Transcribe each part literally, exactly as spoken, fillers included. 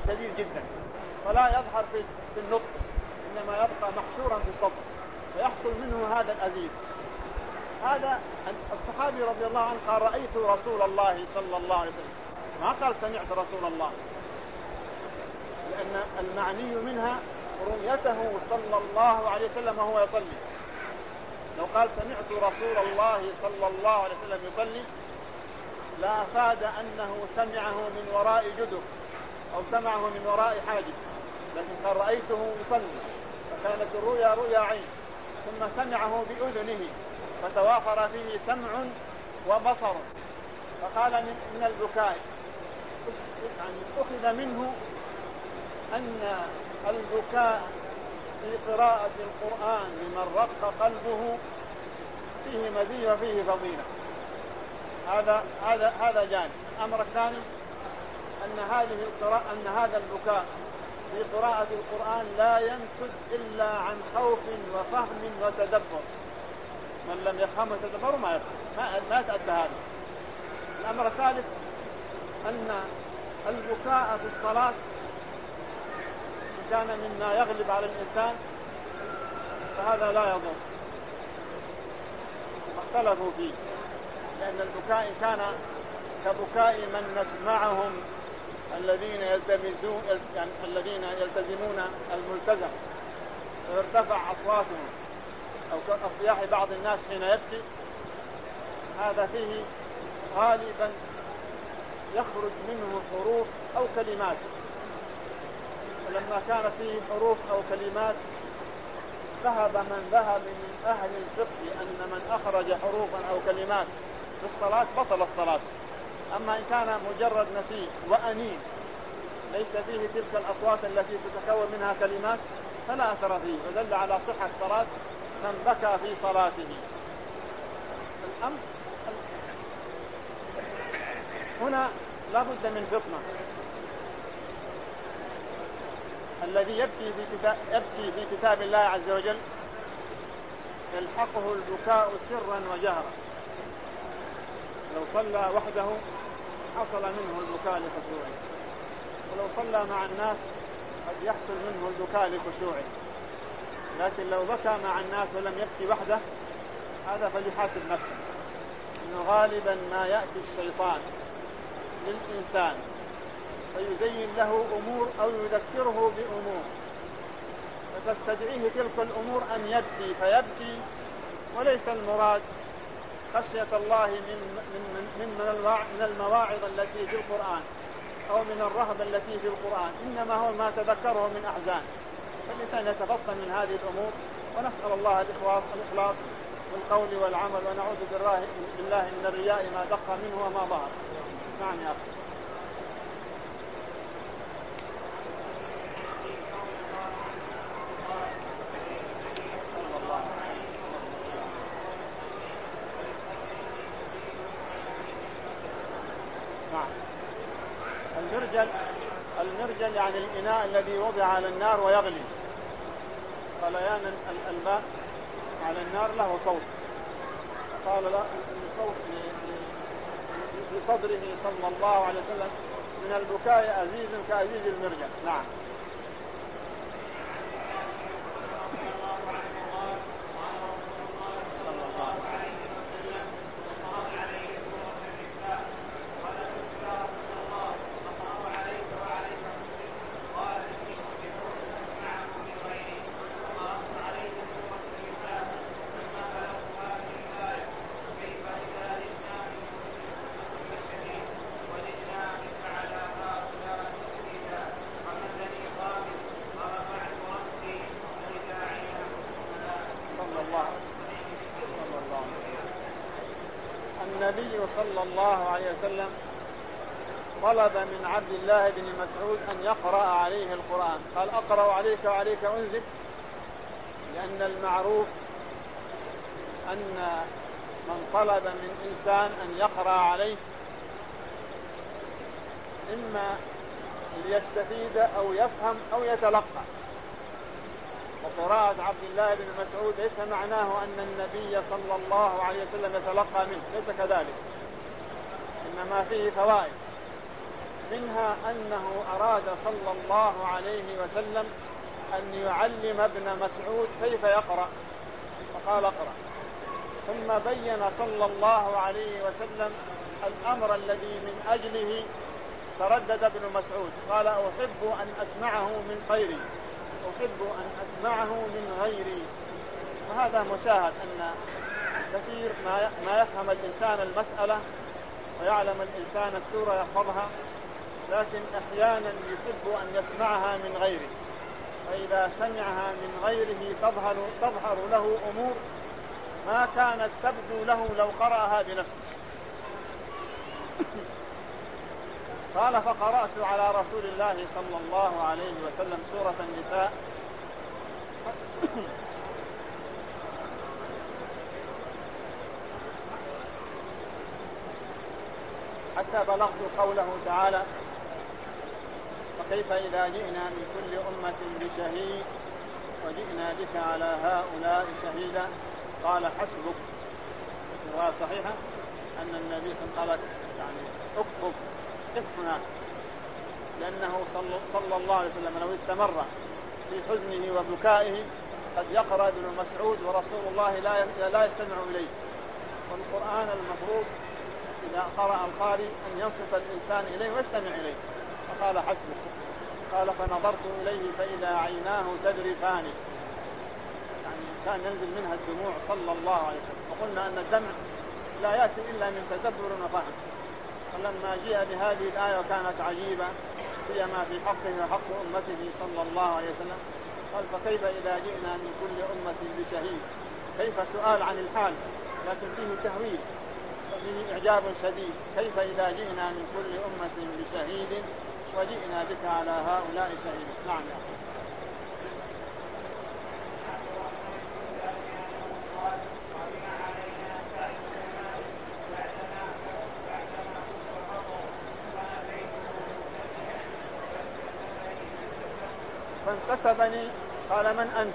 شديد جدا، فلا يظهر في النطق، إنما يبقى محشورا في الصدر، فيحصل منه هذا الأزيز. هذا الصحابي رضي الله عنه قال رأيت رسول الله صلى الله عليه وسلم، ما قال سمعت رسول الله، لأن المعني منها رؤيته صلى الله عليه وسلم وهو يصلي. لو قال سمعت رسول الله صلى الله عليه وسلم يصلي لا أفاد أنه سمعه من وراء جدر أو سمعه من وراء حاجب، لكن قال رأيته يصلي، فكانت الرؤيا رؤيا عين، ثم سمعه بأذنه فتوافر فيه سمع وبصر، فقال من البكاء، يعني أخذ منه أن البكاء في قراءة القرآن لمن رق قلبه فيه مزية وفيه فضيلة. هذا هذا هذا جانب. الأمر الثاني أن هذه القراءة أن هذا البكاء في قراءة القرآن لا ينتج إلا عن خوف وفهم وتدبر، من لم يفهم وتدبر ما يفهم، ما يتأتى هذا. الأمر الثالث أن البكاء في الصلاة كان مما يغلب على الإنسان فهذا لا يضر، اختلفوا فيه، لأن البكاء كان كبكاء من نسمعهم الذين يلتمسون يعني الذين يلتزمون الملتزم ويرتفع أصواتهم، أو كأصياح بعض الناس حين يبكي، هذا فيه غالبا يخرج منه حروف أو كلمات. ولما كان فيه حروف أو كلمات ذهب من ذهب من أهل الفقه أن من أخرج حروفا أو كلمات في الصلاة بطل الصلاة. أما إن كان مجرد نسيج وأنين ليس فيه تلك الأصوات التي تتكون منها كلمات فلا أثر فيه، ودل على صحة صلاة من بكى في صلاته. الأمر هنا لا بد من فطنة. الذي يبكي في كتاب, يبكي في كتاب الله عز وجل يلحقه البكاء سرا وجهرا. لو صلى وحده حصل منه البكاء لخشوعه، ولو صلى مع الناس قد يحصل منه البكاء لخشوعه، لكن لو بكى مع الناس ولم يبكي وحده هذا فليحاسب نفسه، إنه غالبا ما يأتي الشيطان للإنسان فيزين له أمور أو يذكره بأمور فتستدعيه تلك الأمور أن يبكي فيبكي، وليس المراد خشية الله من, من, من, من المواعظ التي في القرآن أو من الرهبة التي في القرآن، إنما هو ما تذكره من أحزان. فالإنسان يتفطن من هذه الأمور، ونسأل الله الإخلاص بالقول والعمل، ونعوذ بالله من الرياء ما دق منه وما ظهر. نعم يا أخي. المرجل المرجل يعني الإناء الذي وضع على النار ويغلي، غليان الماء على النار له صوت، قال له صوت بصدره صلى الله عليه وسلم من البكاء أزيز كأزيز المرجل. نعم. النبي صلى الله عليه وسلم طلب من عبد الله بن مسعود أن يقرأ عليه القرآن، قال أقرأ عليك وعليك أنزل، لأن المعروف أن من طلب من إنسان أن يقرأ عليه إما ليستفيد أو يفهم أو يتلقى. وقراءة عبد الله بن مسعود ليس معناه أن النبي صلى الله عليه وسلم يتلقى منه، ليس كذلك، إنما فيه فوائد. منها أنه أراد صلى الله عليه وسلم أن يعلم ابن مسعود كيف يقرأ فقال اقرأ، ثم بين صلى الله عليه وسلم الأمر الذي من أجله تردد ابن مسعود، قال أحب أن أسمعه من غيري، أحب أن أسمعه من غيري. وهذا مشاهد أن كثير ما يفهم الإنسان المسألة ويعلم الإنسان السورة يحفظها، لكن أحيانا يحب أن يسمعها من غيره، فإذا سمعها من غيره تظهر, تظهر له أمور ما كانت تبدو له لو قرأها بنفسه. قال فقرأت على رسول الله صلى الله عليه وسلم سورة النساء حتى بلغت قوله تعالى فكيف إذا جئنا من كل أمة بشهيد وجئنا بك على هؤلاء شهيدا. قال حسبك. رواية صحيحة أن النبي صلى الله عليه وسلم قال يعني اكتب اكتب هناك، لأنه صلى الله عليه وسلم لو استمر في حزنه وبكائه قد يقرأ ابن مسعود ورسول الله لا يستمع إليه. والقرآن المفروض إذا قرأ القارئ أن ينصت الإنسان إليه ويستمع إليه. فقال حسبك. قال فنظرت إليه فإذا عيناه تذرفان، يعني كان ينزل منها الدموع صلى الله عليه وسلم. وقلنا أن الدمع لا يأتي إلا من تدبر وفهم. فلما جاء بهذه الآية وكانت عجيبة فيما في حقه وحق أمته صلى الله عليه وسلم قال فكيف إذا جئنا من كل أمة بشهيد. كيف سؤال عن الحال لكن فيه تهويل وفيه إعجاب شديد. كيف إذا جئنا من كل أمة بشهيد وجئنا بك على هؤلاء شهيدا. نعم يا أخي. فانتسبني قال من أنت؟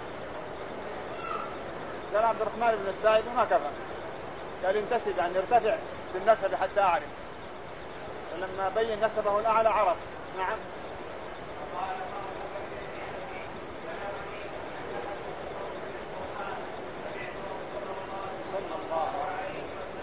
قال عبد الرحمن بن السائب وما كفى. قال انتسب يعني ارتفع بالنسب حتى أعرف. فلما بين نسبه الأعلى عرف. نعم. صلى الله عليه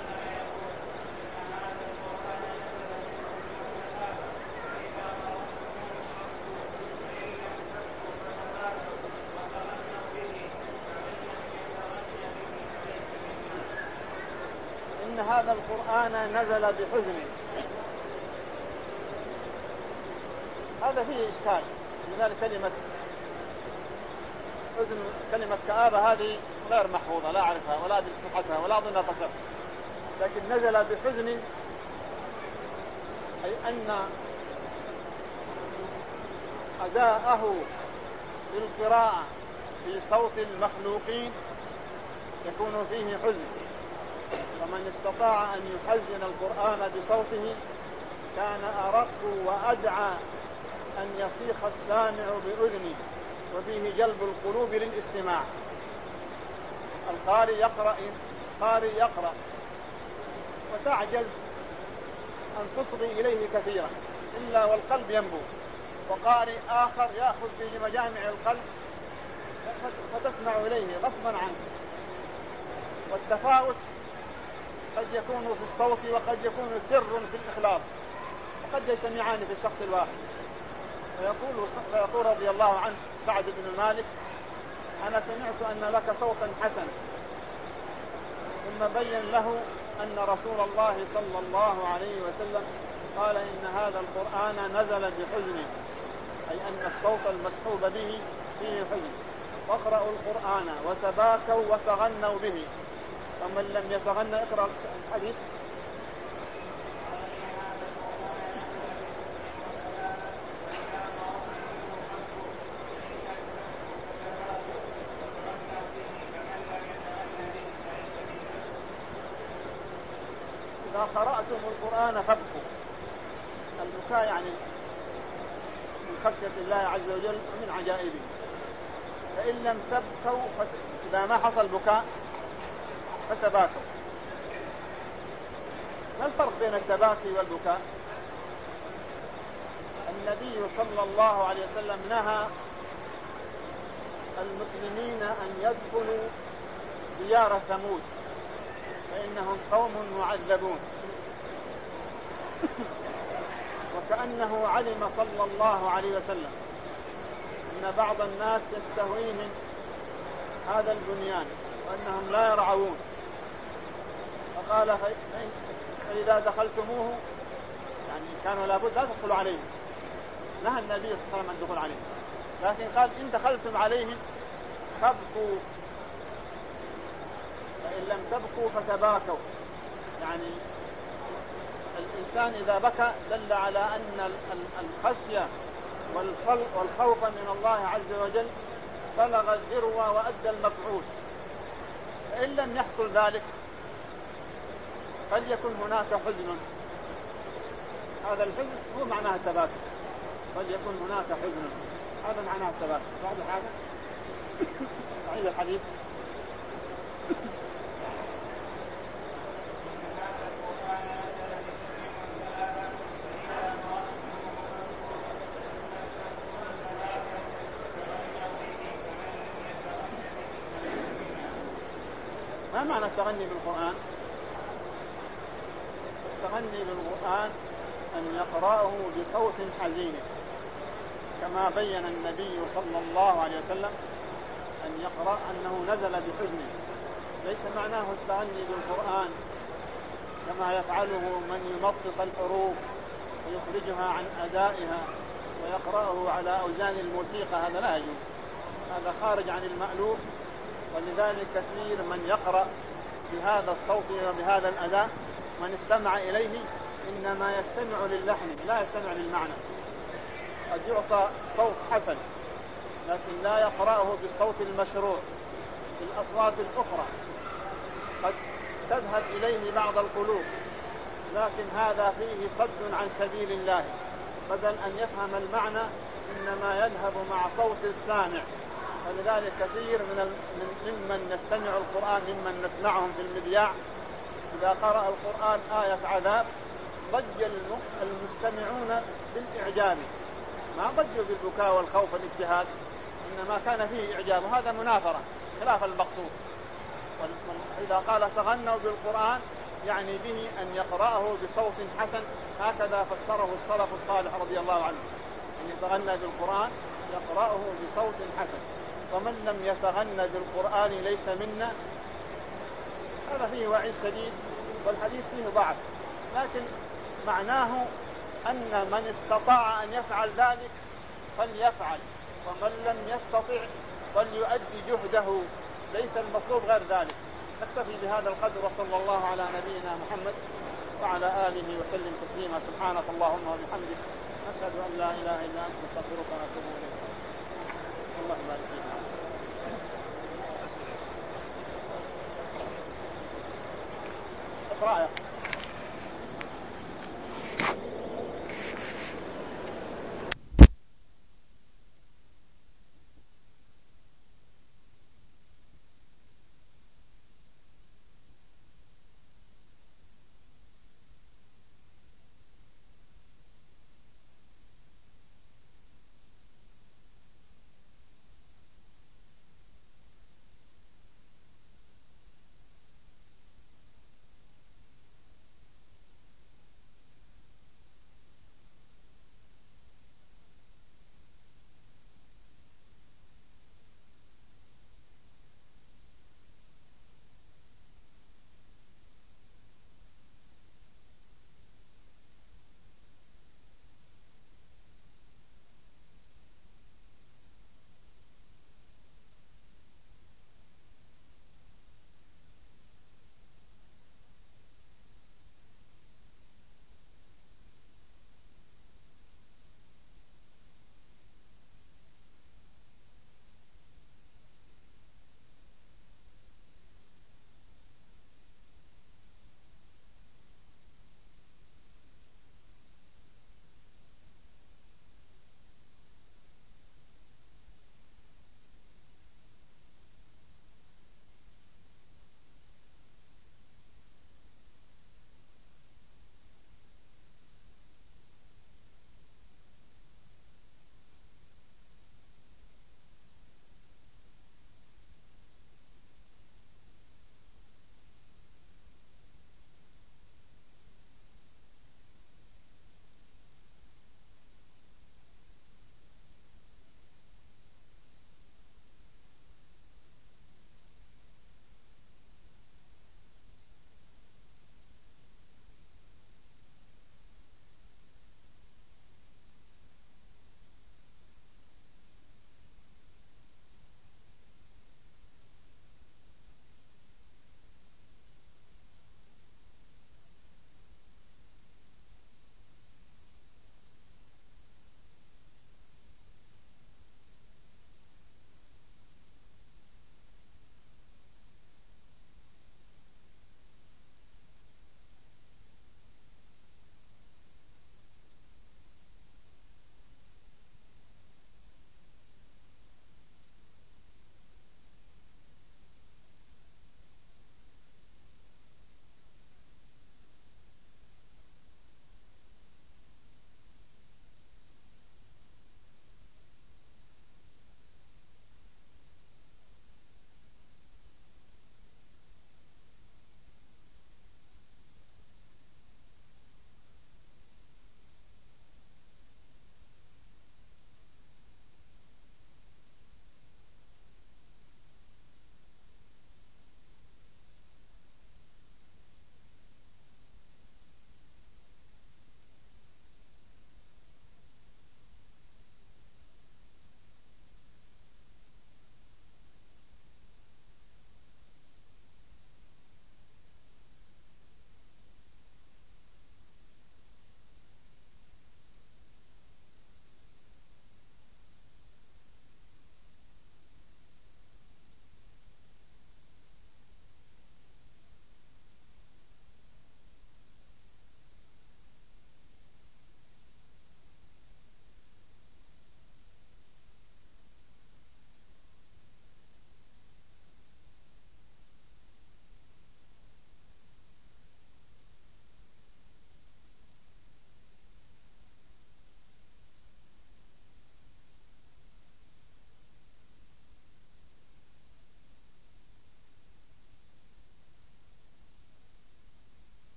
إن هذا القرآن نزل بحزن. هذا فيه إشكال، لذلك كلمة حزن كلمة كآبة هذه غير محفوظة، لا أعرفها ولا أدري صحتها ولا أظنها تصح. لكن نزل بحزن أي أن أداءه بالقراءة في صوت المخلوقين يكون فيه حزن. فمن استطاع أن يحزن القرآن بصوته كان أرق وأدعى أن يصيخ السامع بأذنه وفيه جلب القلوب للاستماع. القارئ يقرأ قارئ يقرأ وتعجز أن تصغي إليه كثيرا إلا والقلب ينبو، وقارئ آخر يأخذ في مجامع القلب فتسمع إليه غصبا عنه. والتفاوت قد يكون في الصوت وقد يكون سر في الإخلاص وقد يجتمعان في الشخص الواحد. ويقول, ويقول رضي الله عنه سعد بن مالك أنا سمعت أن لك صوتا حسنا، ثم بين له أن رسول الله صلى الله عليه وسلم قال إن هذا القرآن نزل بحزن، أي أن الصوت المسحوب به فيه حزن. واقرأوا القرآن وتباكوا وتغنوا به، فمن لم يتغنى اقرأ الحديث. إذا قرأتم القرآن فابكوا. البكاء يعني من خشية الله عز وجل ومن عجائبه. فإن لم تبكوا إذا ما حصل بكاء فتباكوا. ما الفرق بين التباكي والبكاء؟ النبي صلى الله عليه وسلم نهى المسلمين أن يدخلوا ديار ثمود فإنهم قوم معذبون، وكأنه علم صلى الله عليه وسلم أن بعض الناس يستهويهم هذا البنيان وأنهم لا يرعون، فقال فإذا دخلتموه يعني كانوا لابد لا تدخلوا عليهم، نهى النبي صلى الله عليه وسلم عن الدخول عليهم، لكن قال إن دخلتم عليهم فابكوا، فإن لم تبكوا فتباكوا. يعني الإنسان إذا بكى دل على أن الخشية والخوف من الله عز وجل بلغ الذروة وأدى المفعول، فإن لم يحصل ذلك قد يكون هناك حزن، هذا الحزن هو معناه التباكي، قد يكون هناك حزن هذا معناه التباكي. بعد هذا أعيد الحديث. ما معنى التغني بالقرآن؟ التغني بالقرآن أن يقرأه بصوت حزين، كما بين النبي صلى الله عليه وسلم أن يقرأ أنه نزل بحزن، ليس معناه التغني بالقرآن كما يفعله من يمطط الحروف ويخرجها عن أدائها ويقرأه على أوزان الموسيقى، هذا لا يجوز، هذا خارج عن المألوف. ولذلك كثير من يقرأ بهذا الصوت وبهذا الأداء من استمع إليه إنما يستمع للحن لا يستمع للمعنى، قد يعطى صوت حسن لكن لا يقرأه بالصوت المشروع بالأصوات الأخرى، قد تذهب إليه بعض القلوب، لكن هذا فيه صد عن سبيل الله، بدل أن يفهم المعنى إنما يذهب مع صوت السامع. ولذلك كثير من ممن نستمع القرآن ممن نسمعهم في المذياع إذا قرأ القرآن آية عذاب ضج المستمعون بالإعجاب، ما ضجوا بالبكاء والخوف والاجتهاد، إنما كان فيه إعجاب، وهذا منافرة خلاف المقصود. إذا قال تغنوا بالقرآن يعني به أن يقرأه بصوت حسن، هكذا فسره السلف الصالح رضي الله عنه، أن يتغنى بالقرآن يقرأه بصوت حسن. ومن لم يتغنى بالقرآن ليس منا، هذا فيه وعيد شديد والحديث فيه ضعف، لكن معناه أن من استطاع أن يفعل ذلك فليفعل، ومن لم يستطع فليؤدي جهده، ليس المطلوب غير ذلك. نكتفي بهذا القدر، وصلى الله على نبينا محمد وعلى آله وسلم تسليما. سبحانك اللهم وبحمدك، نشهد أن لا إله إلا أنت، نستغفرك ونتوب إليك. الله يبارك فيك. اقرأ.